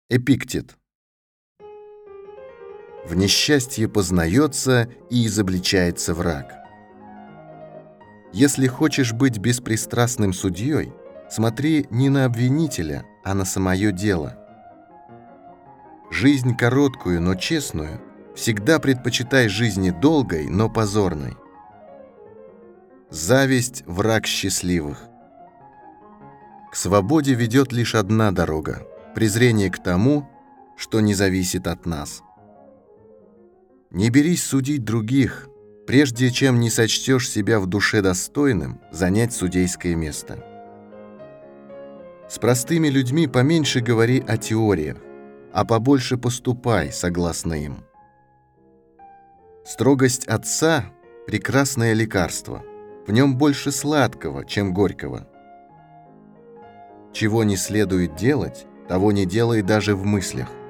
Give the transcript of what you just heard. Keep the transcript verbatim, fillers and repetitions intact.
Эпиктет. В несчастье познается и изобличается враг. Если хочешь быть беспристрастным судьей, смотри не на обвинителя, а на самое дело. Жизнь короткую, но честную всегда предпочитай жизни долгой, но позорной. Зависть – враг счастливых. К свободе ведет лишь одна дорога – презрение к тому, что не зависит от нас. Не берись судить других, прежде чем не сочтешь себя в душе достойным занять судейское место. С простыми людьми поменьше говори о теориях, а побольше поступай согласно им. Строгость отца – прекрасное лекарство, в нем больше сладкого, чем горького. Чего не следует делать, того не делай даже в мыслях.